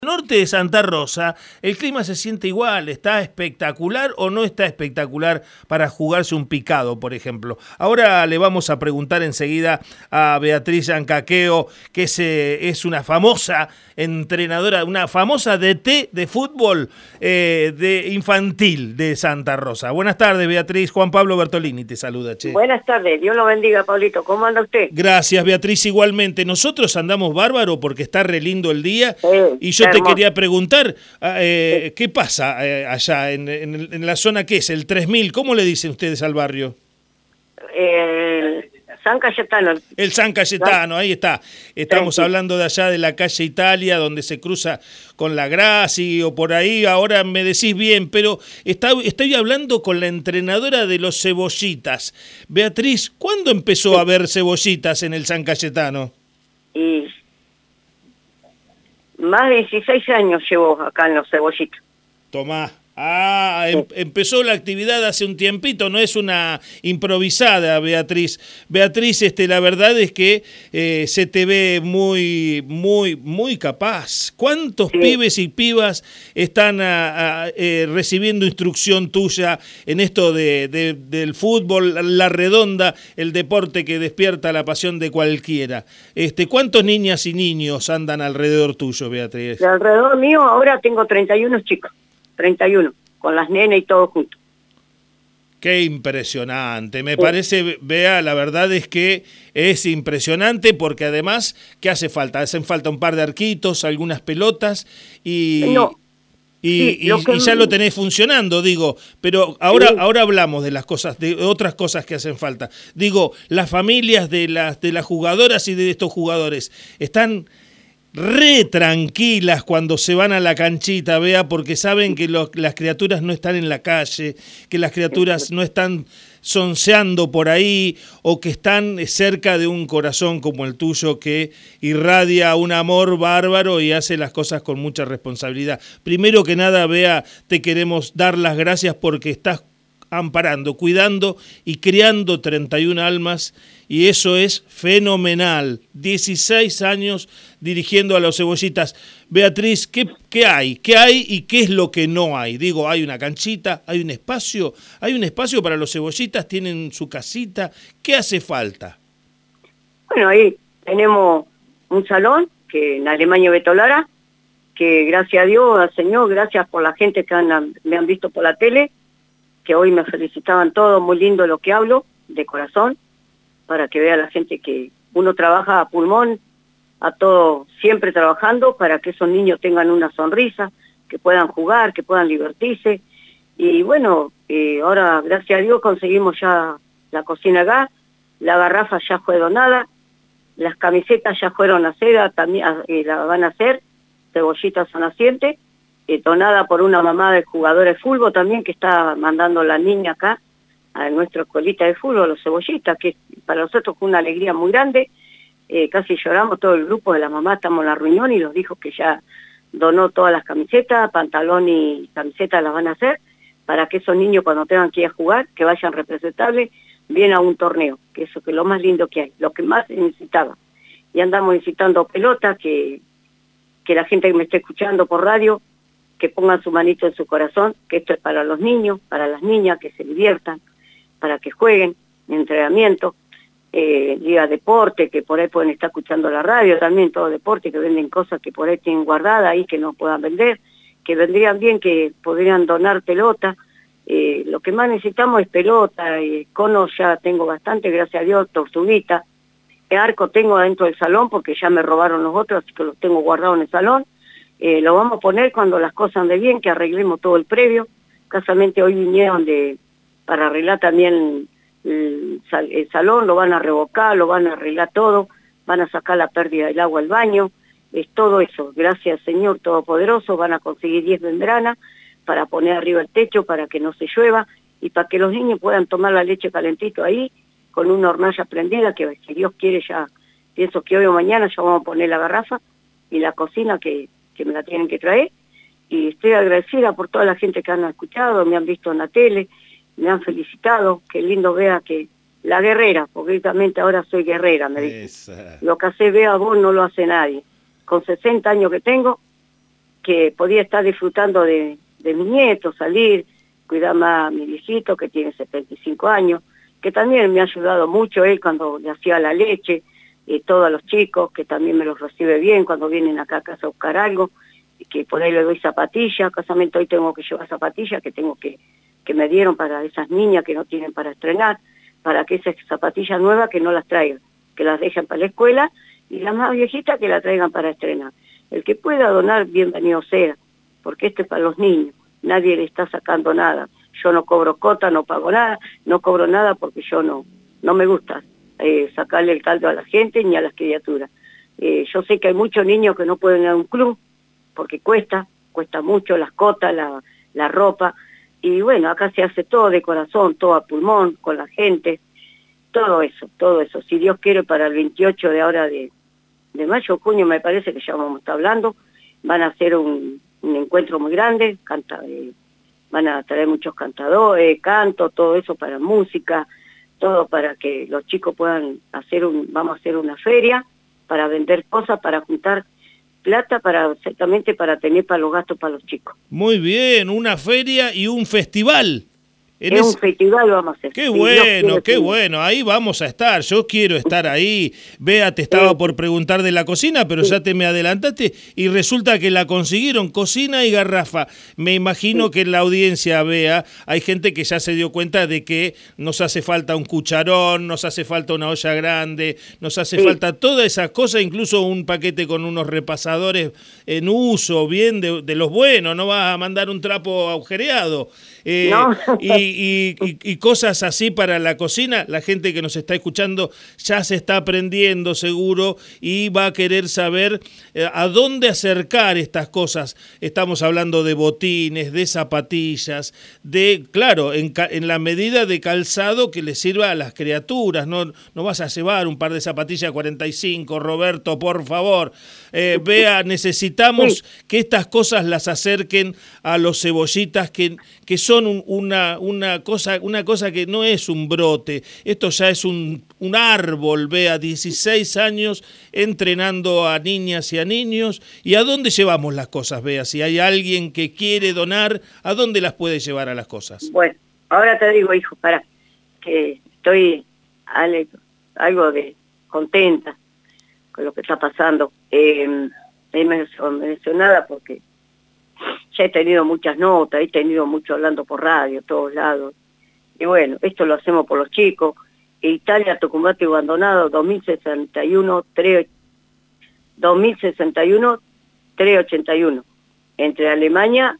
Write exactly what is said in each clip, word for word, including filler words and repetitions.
Norte de Santa Rosa, el clima se siente igual, ¿está espectacular o no está espectacular para jugarse un picado, por ejemplo? Ahora le vamos a preguntar enseguida a Beatriz Ancaqueo, que es, eh, es una famosa entrenadora, una famosa D T de fútbol eh, de infantil de Santa Rosa. Buenas tardes, Beatriz. Juan Pablo Bertolini te saluda, che. Buenas tardes, Dios lo bendiga, Pablito. ¿Cómo anda usted? Gracias, Beatriz, igualmente. Nosotros andamos bárbaro porque está re lindo el día, Sí, y yo te hermoso. quería preguntar, eh, sí. ¿qué pasa eh, allá en, en, en la zona que es el tres mil? ¿Cómo le dicen ustedes al barrio? Eh, San Cayetano. El San Cayetano, ahí está. Estamos sí, sí. hablando de allá de la calle Italia, donde se cruza con la Graci o por ahí. Ahora me decís bien, pero está, estoy hablando con la entrenadora de los cebollitas. Beatriz, ¿cuándo empezó Sí. a haber cebollitas en el San Cayetano? Y más de dieciséis años llevo acá en los cebollitos. Tomá. Ah, em, empezó la actividad hace un tiempito, no es una improvisada, Beatriz. Beatriz, este, la verdad es que eh, se te ve muy, muy, muy capaz. ¿Cuántos Sí. pibes y pibas están a, a, eh, recibiendo instrucción tuya en esto de, de, del fútbol, la redonda, el deporte que despierta la pasión de cualquiera? Este, ¿cuántos niñas y niños andan alrededor tuyo, Beatriz? De alrededor mío ahora tengo treinta y uno chicos. treinta y uno, con las nenas y todo junto. Qué impresionante, me sí. parece, Bea, la verdad es que es impresionante porque además, ¿qué hace falta? Hacen falta un par de arquitos, algunas pelotas y, no. y, sí, y, que... y ya lo tenés funcionando, digo, pero ahora, sí. ahora hablamos de las cosas, de otras cosas que hacen falta. Digo, las familias de las, de las jugadoras y de estos jugadores están re tranquilas cuando se van a la canchita, Bea, porque saben que los, las criaturas no están en la calle, que las criaturas no están sonseando por ahí o que están cerca de un corazón como el tuyo que irradia un amor bárbaro y hace las cosas con mucha responsabilidad. Primero que nada, Bea, te queremos dar las gracias porque estás amparando, cuidando y criando treinta y una almas, y eso es fenomenal. dieciséis años dirigiendo a los cebollitas. Beatriz, ¿qué, qué hay? ¿Qué hay y qué es lo que no hay? Digo, hay una canchita, hay un espacio, hay un espacio para los cebollitas, tienen su casita. ¿Qué hace falta? Bueno, ahí tenemos un salón, que en Alemania Betolara, que gracias a Dios, al Señor, gracias por la gente que han, me han visto por la tele, que hoy me felicitaban todos, muy lindo lo que hablo, de corazón, para que vea la gente que uno trabaja a pulmón, a todo, siempre trabajando para que esos niños tengan una sonrisa, que puedan jugar, que puedan divertirse. Y bueno, eh, ahora gracias a Dios conseguimos ya la cocina acá, la garrafa ya fue donada, las camisetas ya fueron a hacer, también eh, la van a hacer, cebollitas son nacientes, eh, donada por una mamá de jugadores de fútbol también que está mandando la niña acá a nuestra escuelita de fútbol, los cebollitas, que para nosotros fue una alegría muy grande. Eh, casi lloramos todo el grupo de la mamá, estamos en la reunión y nos dijo que ya donó todas las camisetas, pantalón y camisetas las van a hacer, para que esos niños cuando tengan que ir a jugar, que vayan representables, bien a un torneo, que eso que es lo más lindo que hay, lo que más se necesitaba. Y andamos necesitando pelotas, que, que la gente que me esté escuchando por radio, que pongan su manito en su corazón, que esto es para los niños, para las niñas, que se diviertan, para que jueguen, entrenamiento, eh, liga deporte, que por ahí pueden estar escuchando la radio, también todo deporte, que venden cosas que por ahí tienen guardadas ahí que no puedan vender, que vendrían bien, que podrían donar pelota. Eh, lo que más necesitamos es pelota, eh, conos ya tengo bastante, gracias a Dios, tortuguita, el arco tengo dentro del salón porque ya me robaron los otros, así que los tengo guardados en el salón. Eh, lo vamos a poner cuando las cosas anden bien, que arreglemos todo el previo. Casamente hoy vinieron de para arreglar también el, el salón, lo van a revocar, lo van a arreglar todo, van a sacar la pérdida del agua al baño, es todo eso. Gracias Señor Todopoderoso, van a conseguir diez membranas para poner arriba el techo para que no se llueva y para que los niños puedan tomar la leche calentito ahí, con una hornalla prendida, que si Dios quiere ya, pienso que hoy o mañana ya vamos a poner la garrafa y la cocina que que me la tienen que traer, y estoy agradecida por toda la gente que han escuchado, me han visto en la tele, me han felicitado, qué lindo Vea que la guerrera, porque justamente ahora soy guerrera, me dice, lo que hace Vea vos no lo hace nadie, con sesenta años que tengo, que podía estar disfrutando de, de mis nietos, salir, cuidar más a mi viejito que tiene setenta y cinco años, que también me ha ayudado mucho él cuando le hacía la leche, y todos los chicos, que también me los recibe bien cuando vienen acá a casa a buscar algo, y que por ahí le doy zapatillas, casamiento hoy tengo que llevar zapatillas, que tengo que, que me dieron para esas niñas que no tienen para estrenar, para que esas zapatillas nuevas que no las traigan, que las dejen para la escuela, y las más viejitas que las traigan para estrenar. El que pueda donar, bienvenido sea, porque esto es para los niños, nadie le está sacando nada. Yo no cobro cota, no pago nada, no cobro nada porque yo no, no me gusta eh, sacarle el caldo a la gente ni a las criaturas. Eh, yo sé que hay muchos niños que no pueden ir a un club porque cuesta, cuesta mucho las cotas, la, la ropa, y bueno, acá se hace todo de corazón, todo a pulmón, con la gente, todo eso, todo eso. Si Dios quiere, para el veintiocho de ahora de, de mayo, junio me parece que ya vamos a estar hablando, van a hacer un, un encuentro muy grande, canta, eh, van a traer muchos cantadores, canto, todo eso para música, todo para que los chicos puedan hacer un, vamos a hacer una feria para vender cosas, para juntar plata, para exactamente para tener para los gastos para los chicos. Muy bien, una feria y un festival. En es ese... un festival vamos a hacer. Qué bueno, qué bueno, ahí vamos a estar, yo quiero estar ahí. Bea, te estaba sí. por preguntar de la cocina, pero sí. ya te me adelantaste y resulta que la consiguieron, cocina y garrafa. Me imagino sí. que en la audiencia, Bea, hay gente que ya se dio cuenta de que nos hace falta un cucharón, nos hace falta una olla grande, nos hace sí. falta toda esa cosa, incluso un paquete con unos repasadores en uso, bien de, de los buenos, no vas a mandar un trapo agujereado. Eh, no. y, y, y, y cosas así para la cocina. La gente que nos está escuchando ya se está aprendiendo seguro y va a querer saber eh, a dónde acercar estas cosas. Estamos hablando de botines, de zapatillas, de, claro, en, en la medida de calzado que le sirva a las criaturas. No, no vas a llevar un par de zapatillas cuarenta y cinco, Roberto, por favor. Eh, Bea, necesitamos sí. que estas cosas las acerquen a los cebollitas que, que son un, una, una, cosa, una cosa que no es un brote, esto ya es un, un árbol. Bea, dieciséis años entrenando a niñas y a niños. ¿Y a dónde llevamos las cosas, Bea? Si hay alguien que quiere donar, ¿a dónde las puede llevar a las cosas? Bueno, ahora te digo, hijo, para que estoy algo de contenta con lo que está pasando. Eh, he mencionada porque ya he tenido muchas notas, he tenido mucho hablando por radio, todos lados. Y bueno, esto lo hacemos por los chicos. Italia, Tucumán y Abandonado, dos mil sesenta y uno, tres ochenta y uno. Entre Alemania,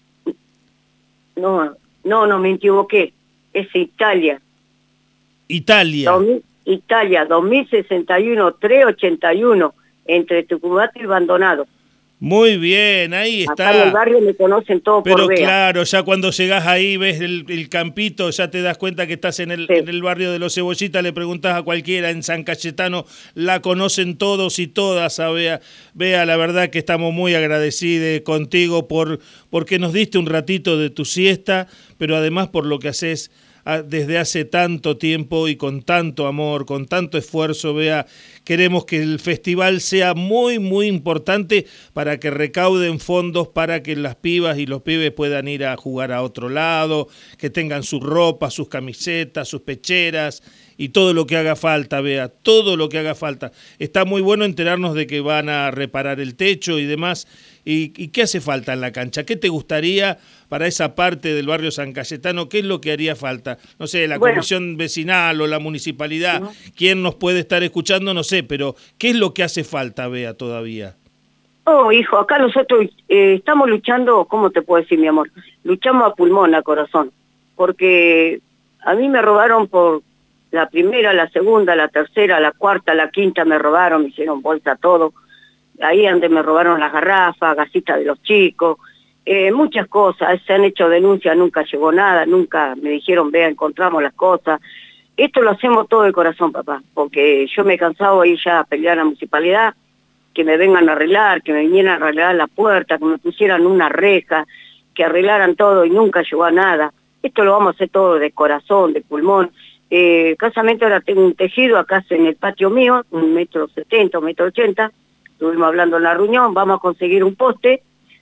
no, no, no, me equivoqué, es Italia. Italia. dos mil, Italia, dos mil sesenta y uno, tres ochenta y uno, entre Tucumán y Abandonado. Muy bien, ahí está. Acá en el barrio me conocen todo Pero por Bea. Claro, ya cuando llegás ahí, ves el, el campito, ya te das cuenta que estás en el, sí. en el barrio de los Cebollitas, le preguntás a cualquiera, en San Cayetano la conocen todos y todas a Bea. Bea, la verdad que estamos muy agradecidos contigo por porque nos diste un ratito de tu siesta, pero además por lo que haces desde hace tanto tiempo y con tanto amor, con tanto esfuerzo. Bea, queremos que el festival sea muy, muy importante para que recauden fondos para que las pibas y los pibes puedan ir a jugar a otro lado, que tengan su ropa, sus camisetas, sus pecheras y todo lo que haga falta, Bea, todo lo que haga falta. Está muy bueno enterarnos de que van a reparar el techo y demás. ¿Y, y qué hace falta en la cancha? ¿Qué te gustaría para esa parte del barrio San Cayetano? ¿Qué es lo que haría falta? No sé, la bueno. comisión vecinal o la municipalidad, uh-huh. ¿quién nos puede estar escuchando? No sé, pero ¿qué es lo que hace falta, Bea, todavía? Oh, hijo, acá nosotros eh, estamos luchando, ¿cómo te puedo decir, mi amor? Luchamos a pulmón, a corazón, porque a mí me robaron por la primera, la segunda, la tercera, la cuarta, la quinta, me robaron, me hicieron bolsa todo. Ahí donde me robaron las garrafas, gasitas de los chicos, eh, muchas cosas, se han hecho denuncias, nunca llegó nada, nunca me dijeron, vea, encontramos las cosas. Esto lo hacemos todo de corazón, papá, porque yo me he cansado de ir ya a pelear a la municipalidad, que me vengan a arreglar, que me vinieran a arreglar la puerta, que me pusieran una reja, que arreglaran todo y nunca llegó a nada. Esto lo vamos a hacer todo de corazón, de pulmón. Eh, casamente ahora tengo un tejido acá en el patio mío, un metro setenta, un metro ochenta. Estuvimos hablando en la reunión, vamos a conseguir un poste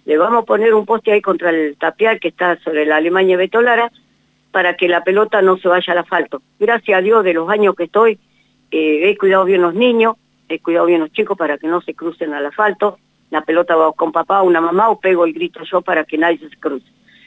le vamos a poner un poste ahí contra el tapial que está sobre la Alemania Beto Lara, para que la pelota no se vaya al asfalto. Gracias a Dios, de los años que estoy, eh, he cuidado bien los niños, he cuidado bien los chicos para que no se crucen al asfalto. La pelota va con papá o una mamá, o pego el grito yo para que nadie se cruce.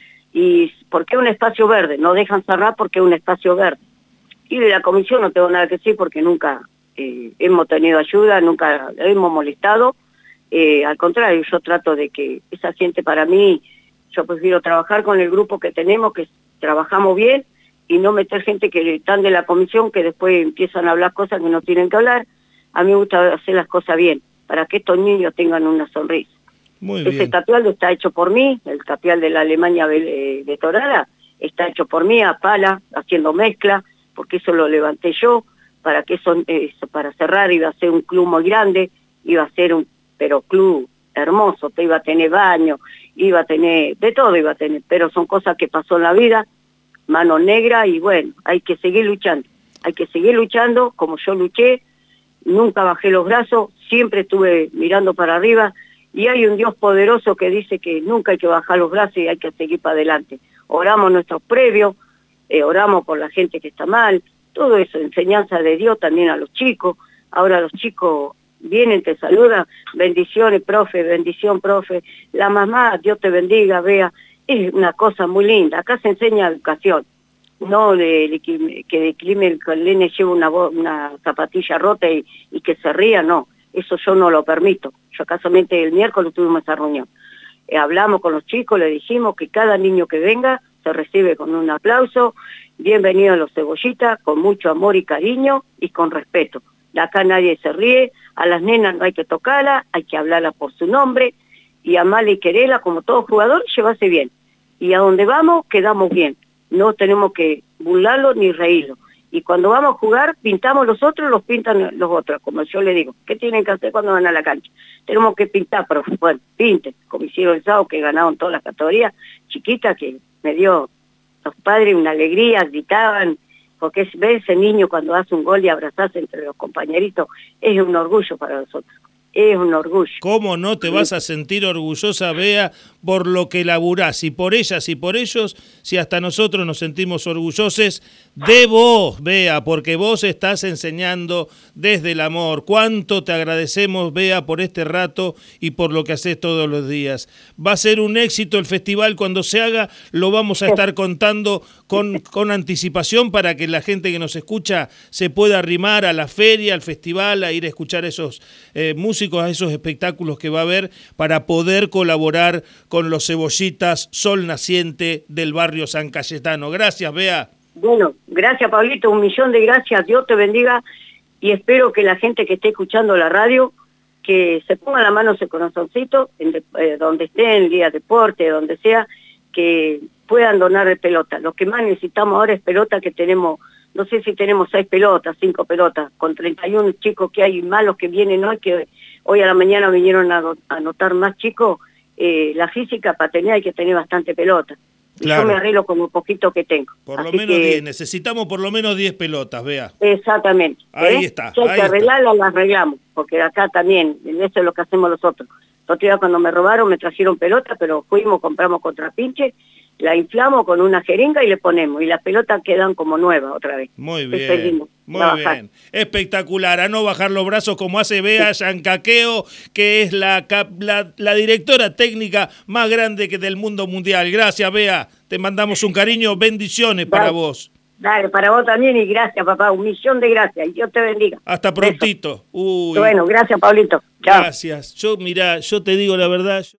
Y porque es un espacio verde, no dejan cerrar porque es un espacio verde. Y de la comisión no tengo nada que decir porque nunca eh, hemos tenido ayuda, nunca hemos molestado. Eh, al contrario, yo trato de que esa gente para mí, yo prefiero trabajar con el grupo que tenemos, que trabajamos bien, y no meter gente que están de la comisión que después empiezan a hablar cosas que no tienen que hablar. A mí me gusta hacer las cosas bien, para que estos niños tengan una sonrisa. Muy Ese bien. tapial está hecho por mí, el tapial de la Alemania Beto Lara está hecho por mí, a pala, haciendo mezcla, porque eso lo levanté yo, para que eso, eso para cerrar iba a ser un club muy grande, iba a ser un pero club hermoso, te iba a tener baño, iba a tener, de todo iba a tener, pero son cosas que pasó en la vida, mano negra, y bueno, hay que seguir luchando, hay que seguir luchando como yo luché, nunca bajé los brazos, siempre estuve mirando para arriba, y hay un Dios poderoso que dice que nunca hay que bajar los brazos y hay que seguir para adelante. Oramos nuestros previos, eh, oramos por la gente que está mal, todo eso, enseñanza de Dios también a los chicos. Ahora los chicos vienen, te saludan, bendiciones, profe, bendición, profe. La mamá, Dios te bendiga, vea, es una cosa muy linda. Acá se enseña educación, no de, de que, que de clima el nene lleve una, una zapatilla rota y, y que se ría, no. Eso yo no lo permito. Yo casualmente el miércoles tuvimos esa reunión. Eh, hablamos con los chicos, le dijimos que cada niño que venga se recibe con un aplauso, bienvenido a los cebollitas, con mucho amor y cariño y con respeto. De acá nadie se ríe, a las nenas no hay que tocarla, hay que hablarla por su nombre, y amarla y quererla como todo jugador, llevarse bien. Y a donde vamos, quedamos bien. No tenemos que burlarlo ni reírlo. Y cuando vamos a jugar, pintamos los otros, los pintan los otros, como yo le digo. ¿Qué tienen que hacer cuando van a la cancha? Tenemos que pintar, pero bueno, pinten, como hicieron el sábado, que ganaron todas las categorías, chiquitas, que me dio los padres una alegría, gritaban, porque es, ver ese niño cuando hace un gol y abrazarse entre los compañeritos, es un orgullo para nosotros. Es un orgullo. ¿Cómo no te vas a sentir orgullosa, Bea, por lo que laburás? Y por ellas y por ellos, si hasta nosotros nos sentimos orgullosos de vos, Bea, porque vos estás enseñando desde el amor. ¿Cuánto te agradecemos, Bea, por este rato y por lo que haces todos los días? Va a ser un éxito el festival cuando se haga, lo vamos a estar contando con, con anticipación para que la gente que nos escucha se pueda arrimar a la feria, al festival, a ir a escuchar esos eh, músicos, a esos espectáculos que va a haber para poder colaborar con los cebollitas Sol Naciente del barrio San Cayetano. Gracias, Bea. Bueno, gracias, Pablito, un millón de gracias, Dios te bendiga, y espero que la gente que esté escuchando la radio, que se ponga la mano en su corazoncito, en de, eh, donde esté, en el día de deporte, donde sea, que puedan donar pelota. Lo que más necesitamos ahora es pelota, que tenemos, no sé si tenemos seis pelotas, cinco pelotas, con treinta y uno chicos que hay, malos que vienen hoy, que hoy a la mañana vinieron a anotar más chicos, eh, la física para tener hay que tener bastante pelota. Claro. Yo me arreglo con un poquito que tengo. Por lo menos diez, necesitamos por lo menos diez pelotas, Bea. Exactamente. Ahí ¿eh? está. Si hay ahí que arreglarlas, está. las arreglamos, porque acá también, eso es lo que hacemos nosotros. Otro día cuando me robaron me trajeron pelota, pero fuimos, compramos contrapinche, la inflamos con una jeringa y le ponemos, y las pelotas quedan como nuevas otra vez. Muy bien, muy bien. Espectacular, a no bajar los brazos como hace Bea Yancaqueo, que es la, la, la directora técnica más grande que del mundo mundial. Gracias, Bea, te mandamos un cariño, bendiciones para Dale. vos. Dale, para vos también, y gracias, papá, un millón de gracias, y Dios te bendiga. Hasta prontito. Uy. Bueno, gracias, Pablito. Chao. Gracias. Yo, mirá, yo te digo la verdad...